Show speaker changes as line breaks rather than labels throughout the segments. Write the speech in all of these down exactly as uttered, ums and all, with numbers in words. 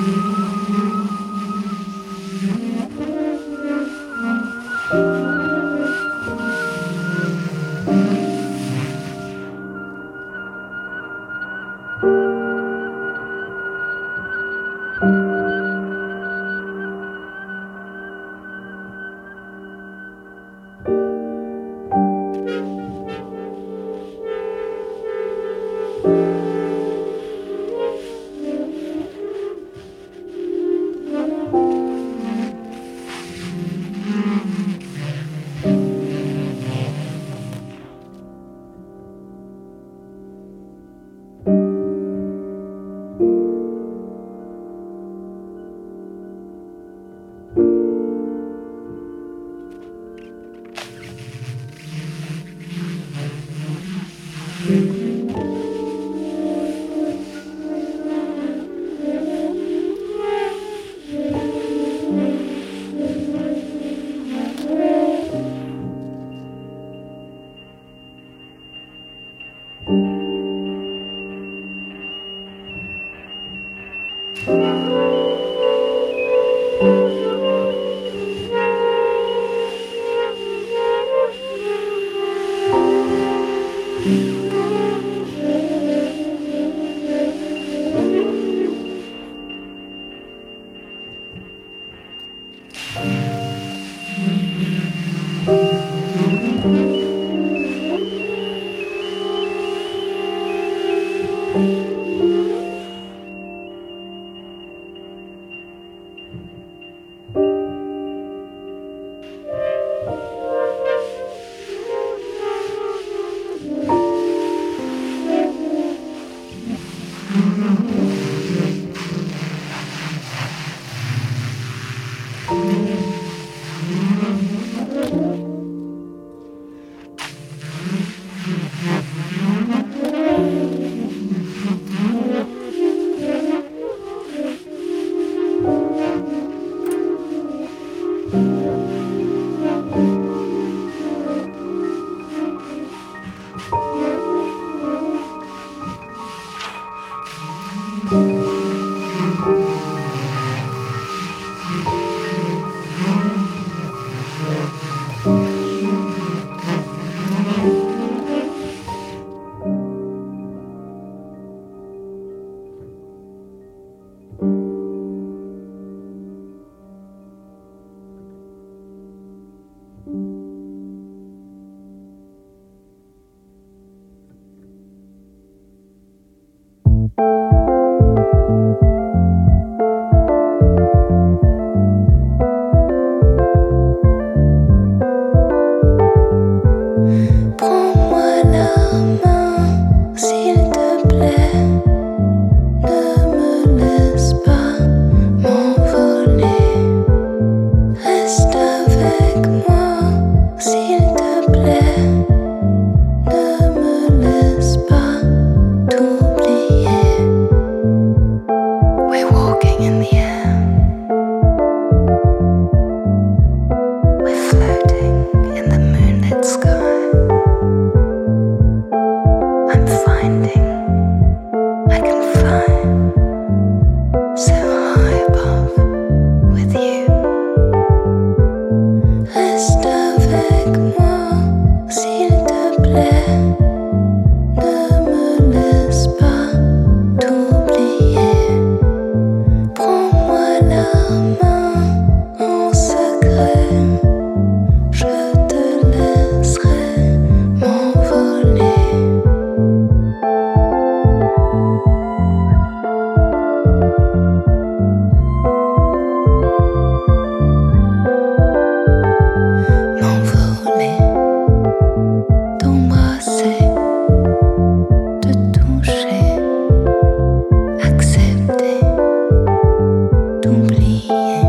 Oublier.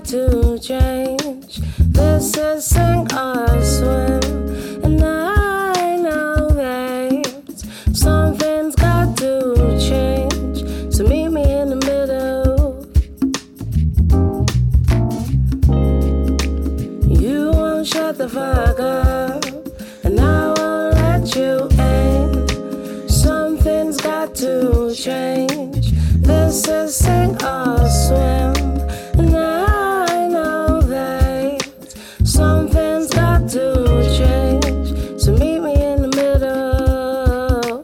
to change. This is sink or swim, and I know that something's got to change. So meet me in the middle. You won't shut the fuck up, and I won't let you in. Something's got to change. This is sink or swim, and I know that something's got to change. So meet me in the middle.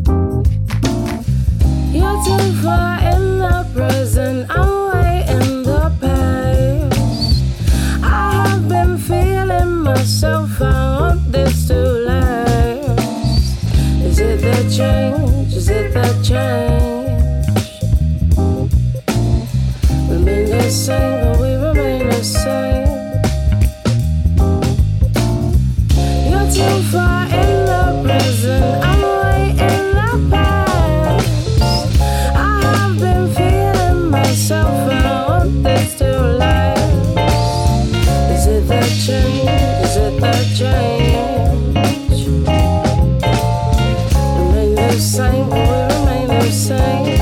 You're too far in the present, I'm way in the past. I have been feeling myself, I want this to last. Is it the change? Is it the change? Remain the same, but we remain the same. You're too far in the present, I'm way in the past. I have been feeling myself, I want this to last. Is it the change? Is it the change? Remain the same, but we remain the same.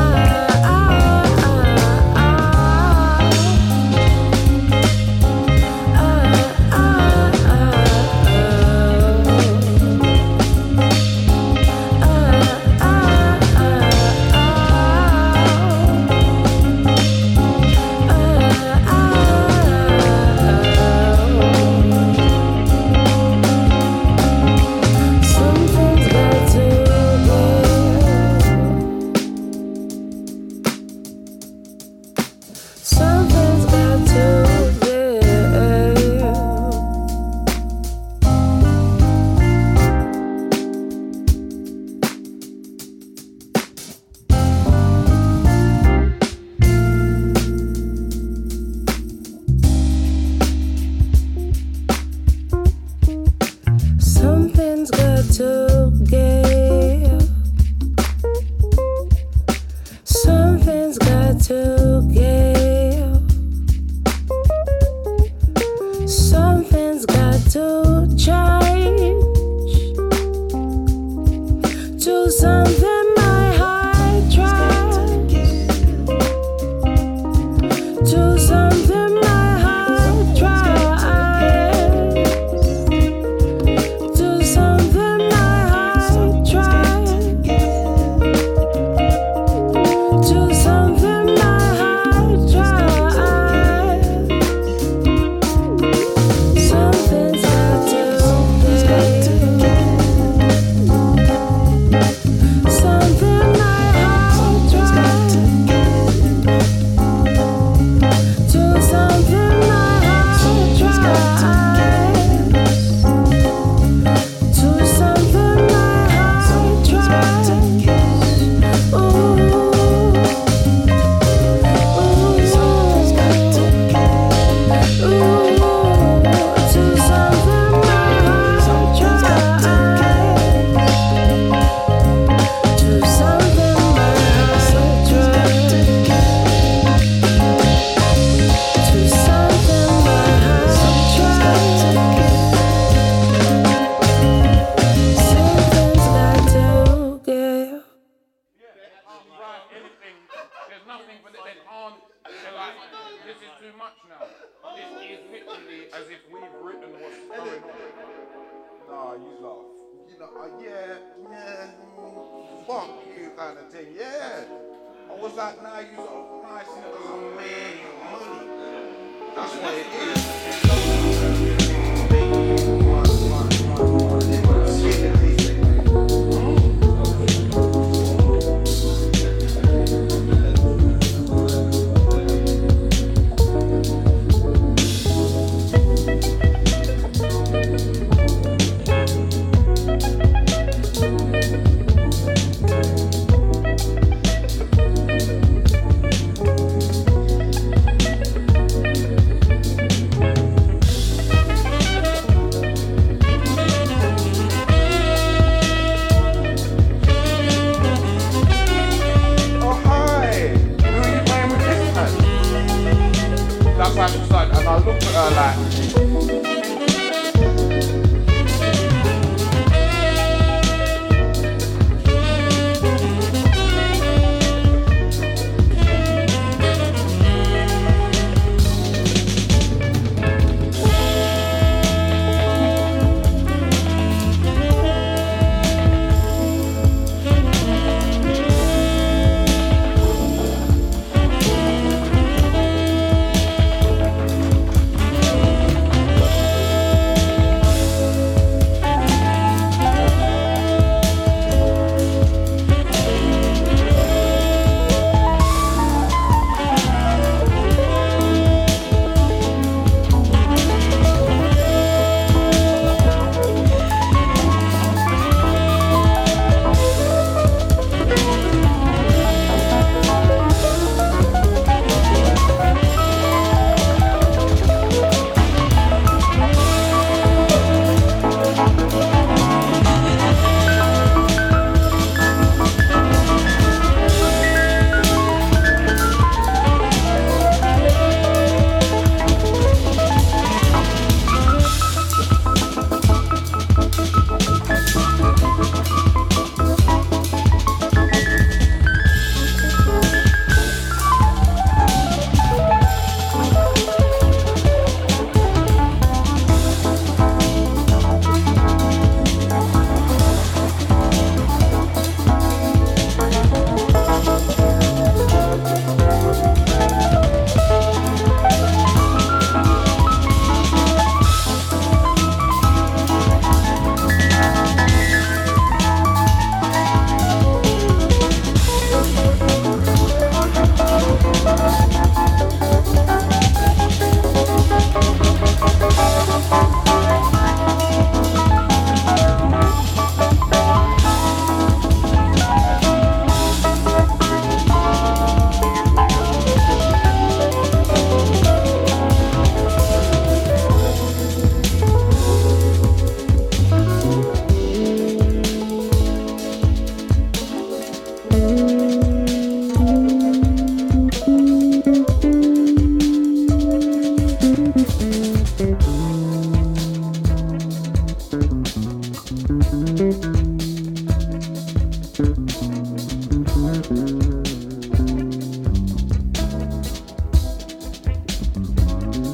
Something's got to give. Something's got to give. Something's got to change to something my heart tries. To something my heart tries. To something my heart tries. To something my heart tries. Something's got to give. Something my heart tries. To something my heart tries. To something my heart tries. Ooh, ooh, something's got to give. Ooh, to something my heart tries. To something my heart tries. To something my heart tries. Something's got to give.
Right, anything. There's nothing for that. They can't. They're like, this is too much now. This is literally as if we've written what's going on.
Nah, you laugh. You know, uh, yeah, yeah, mm, fuck you kind of thing, yeah. I was like, nah, you so nice because I'm making money. That's what it is.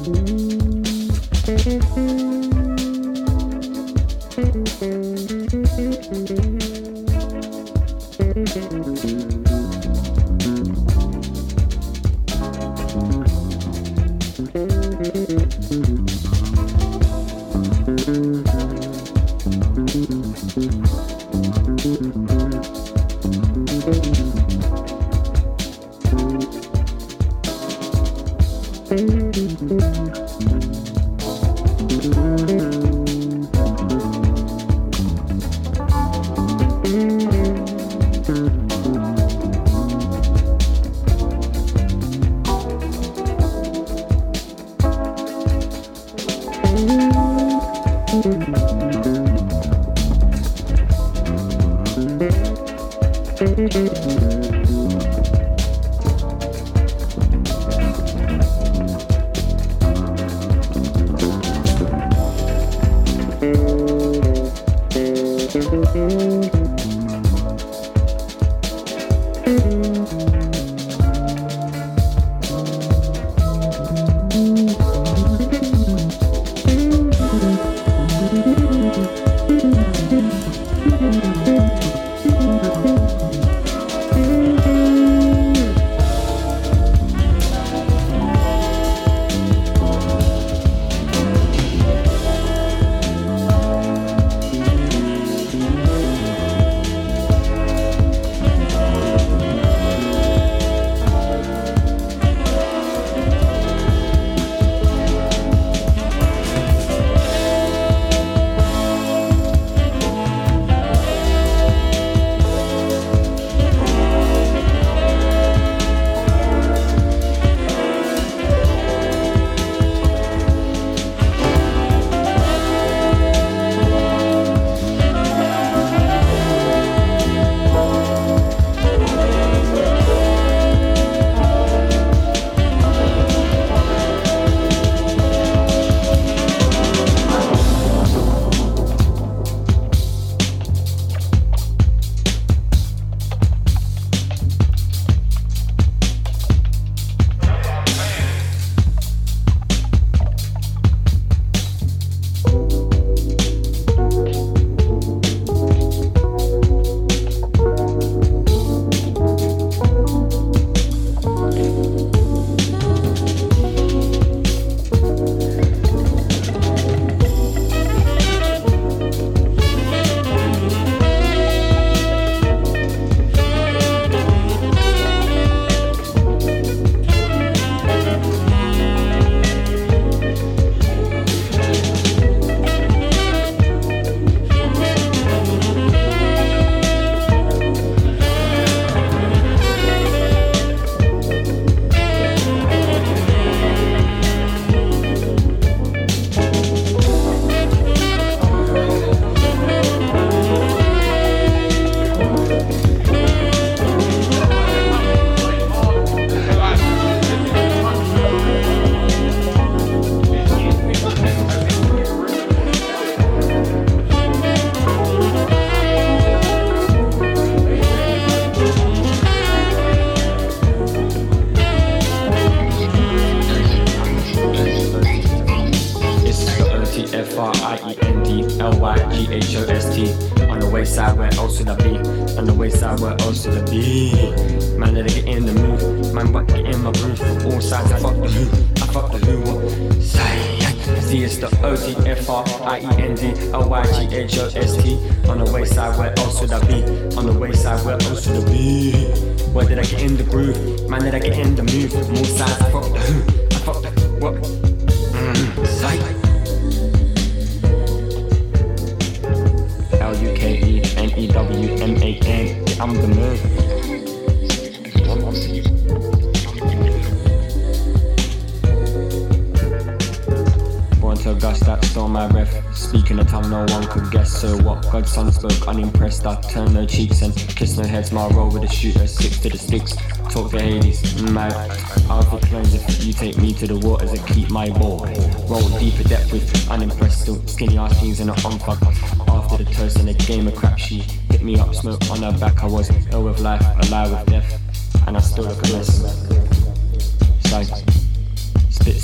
Godson spoke unimpressed, I turned no cheeks and kissed no heads. My roll with a shooter, six to the sticks. Talk to Hades, mad. I'll be clones if you take me to the waters and keep my ball. Roll deeper depth with unimpressed, still skinny ass jeans and a on fuck. After the toast and the game of crap, she hit me up, smoke on her back. I was ill with life, alive with death, and I still look a mess. Sight, spit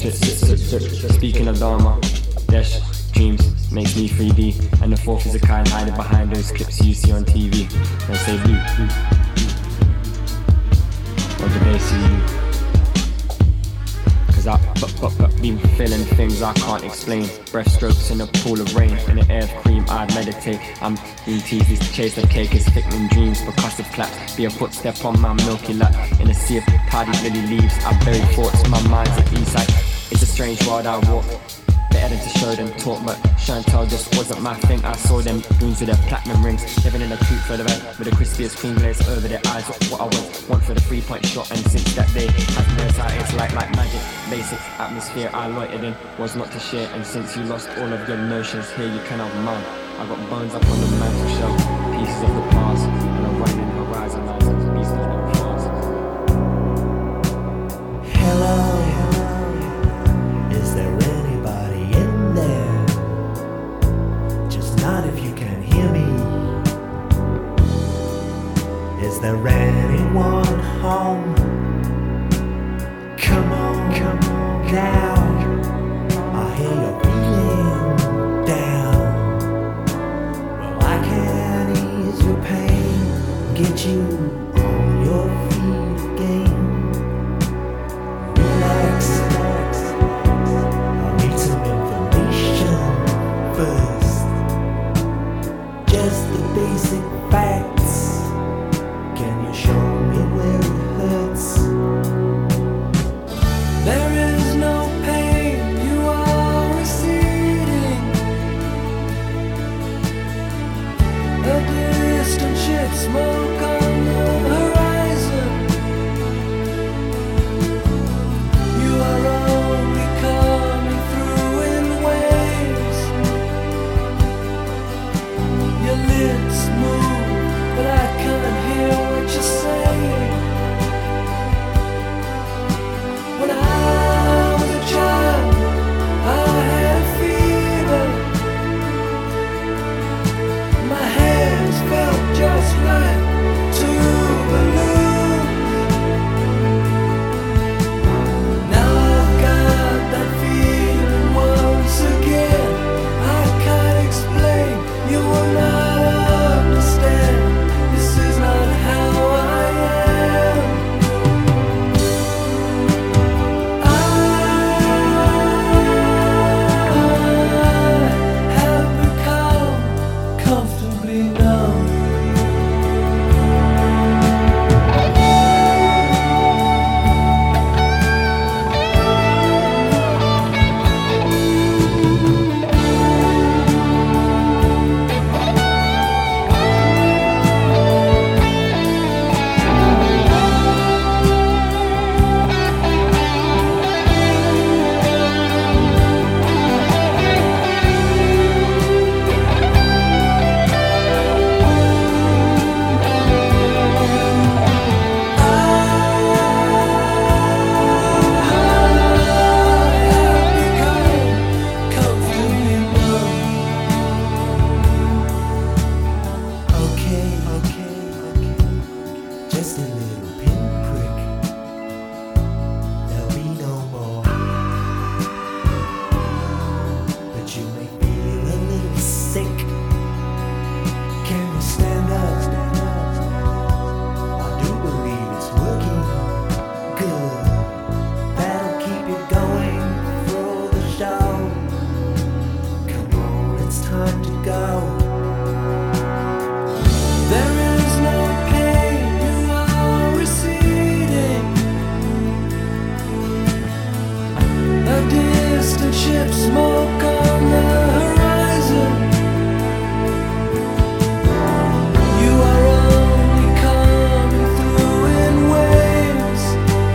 Slip, slip, slip, slip. Speaking of Dharma, Desh, dreams, makes me three D. And the fourth is a kind hiding behind those clips you see on T V. They say blue, blue, blue. Or do they see you? Cause I, but, but, but, been feeling things I can't explain. Breathstrokes in a pool of rain, in an air of cream I'd meditate. I'm being teased, this chase of cake is thickening dreams. Percussive claps, be a footstep on my milky lap. In a sea of tardy lily leaves, I bury thoughts, my mind's at inside. It's a strange world I walk, better than to show them talk, but Chantal just wasn't my thing. I saw them goons with their platinum rings, living in a coupe for the van, with the crispiest cream glaze over their eyes. What I want, want for the three-point shot, and since that day, I've noticed how it's like like magic. Basic atmosphere I loitered in was not to share, and since you lost all of your notions, here you can have mine. I got bones up on the mantle shelf, pieces of the past, and I'm running horizon lines of the beast of them fast.
Hello, hello, is there anybody in there? Just not if you can hear me. Is there anyone home? Come on, come on now. I hear you're feeling down. Well, I can ease your pain, get you on your feet again. Relax, relax. I'll need some information first. Just the basic facts. Can you show me where it hurts?
There is no pain, you are receding. A distant ship, smoke on the horizon. You are only coming through in waves. Your lips move, but I can't hear what you're saying. When I was a child, I had a fever. My hands felt just like two balloons. Now I've got that feeling once again. I can't explain, you will not understand. This is not how I am. I have become comfortably numb. Okay, okay, okay. Just a little pinprick. There'll be no more. But you may feel a little sick. Can you stand up? Stand up. I do believe it's working good. That'll keep you going through the show. Come on, it's time to go. There is no pain, you are receding. A distant ship, smoke on the horizon. You are only coming through in waves.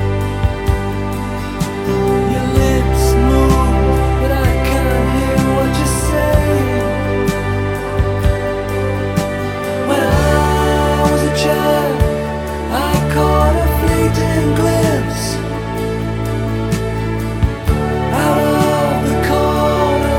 Your lips move, but I can't hear what you're saying. When I was a child, I caught a fleeting glimpse out of the corner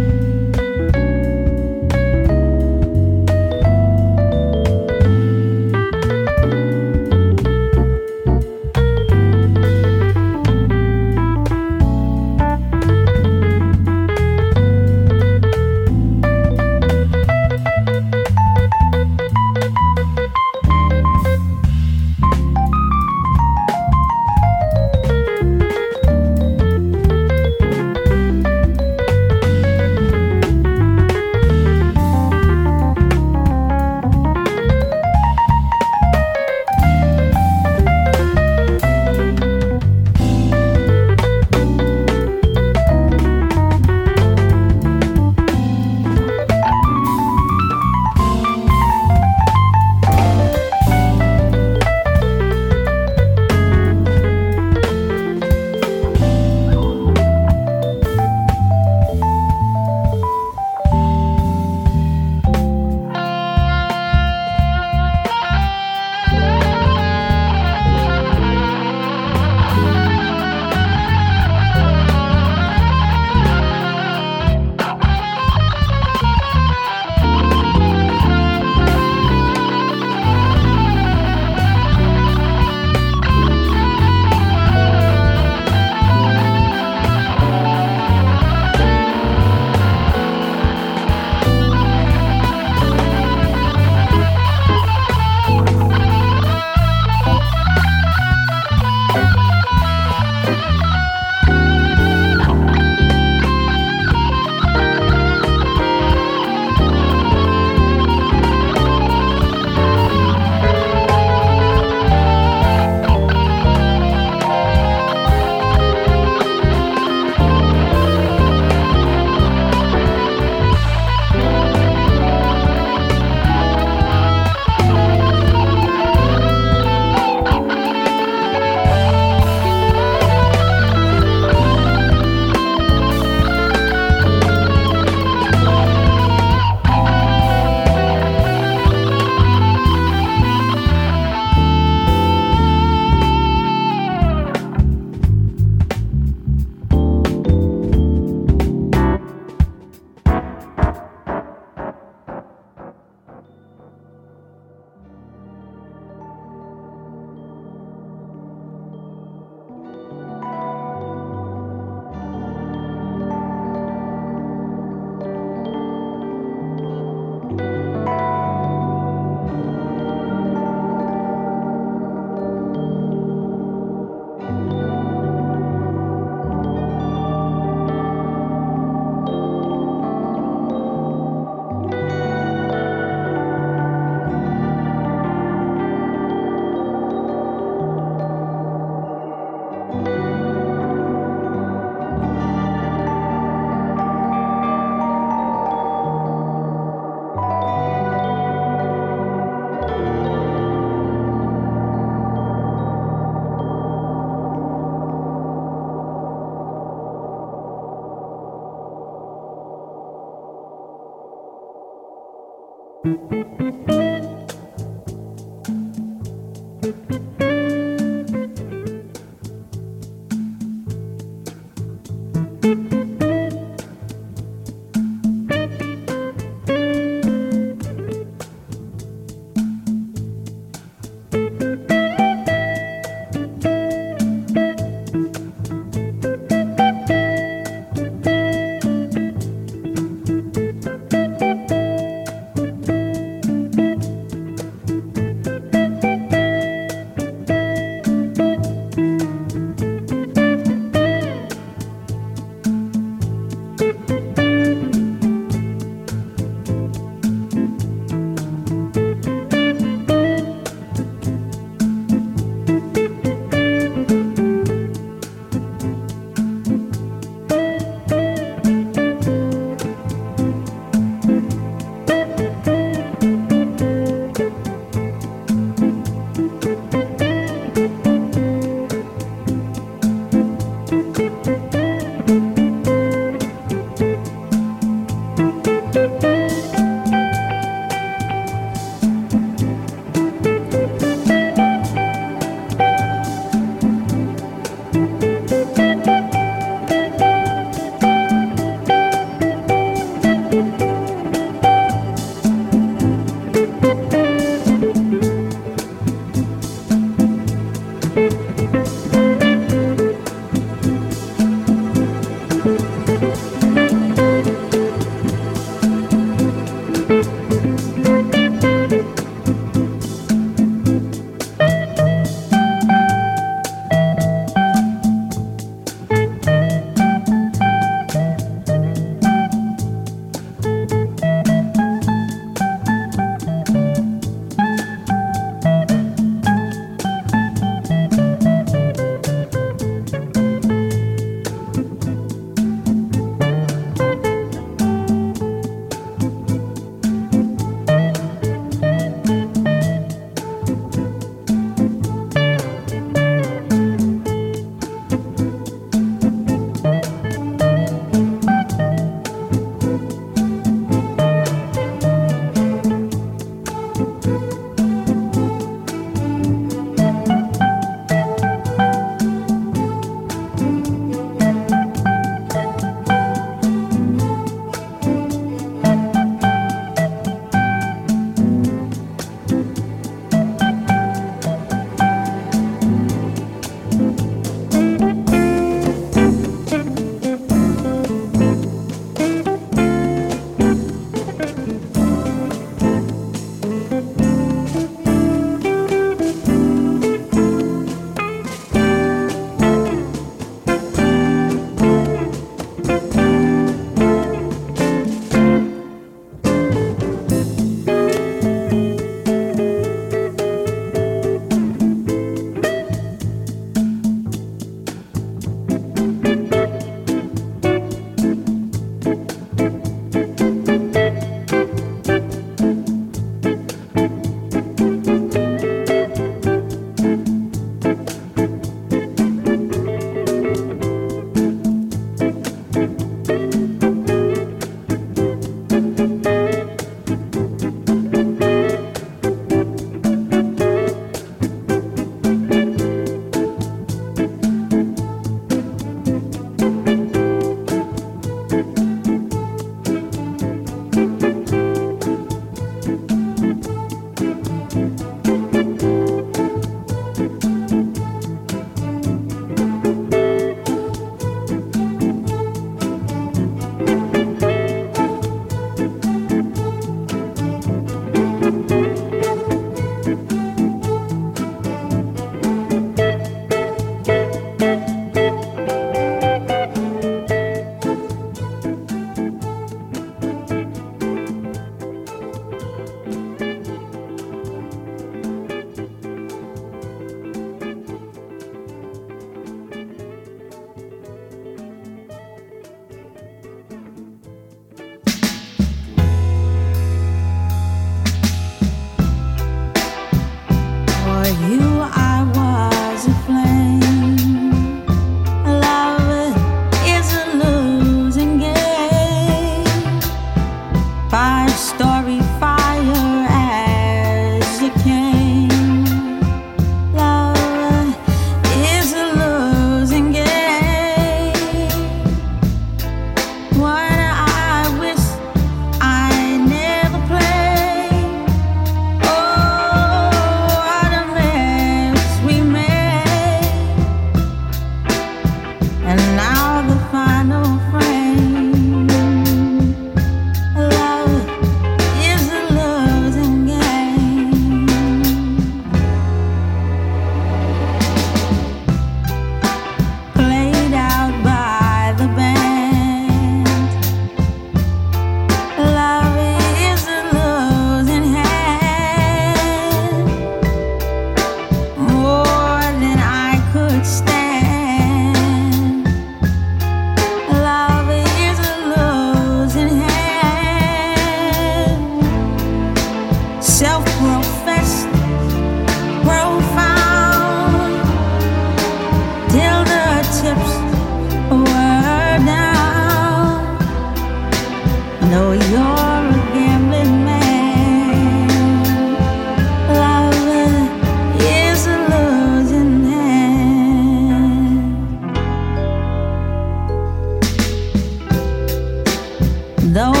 Though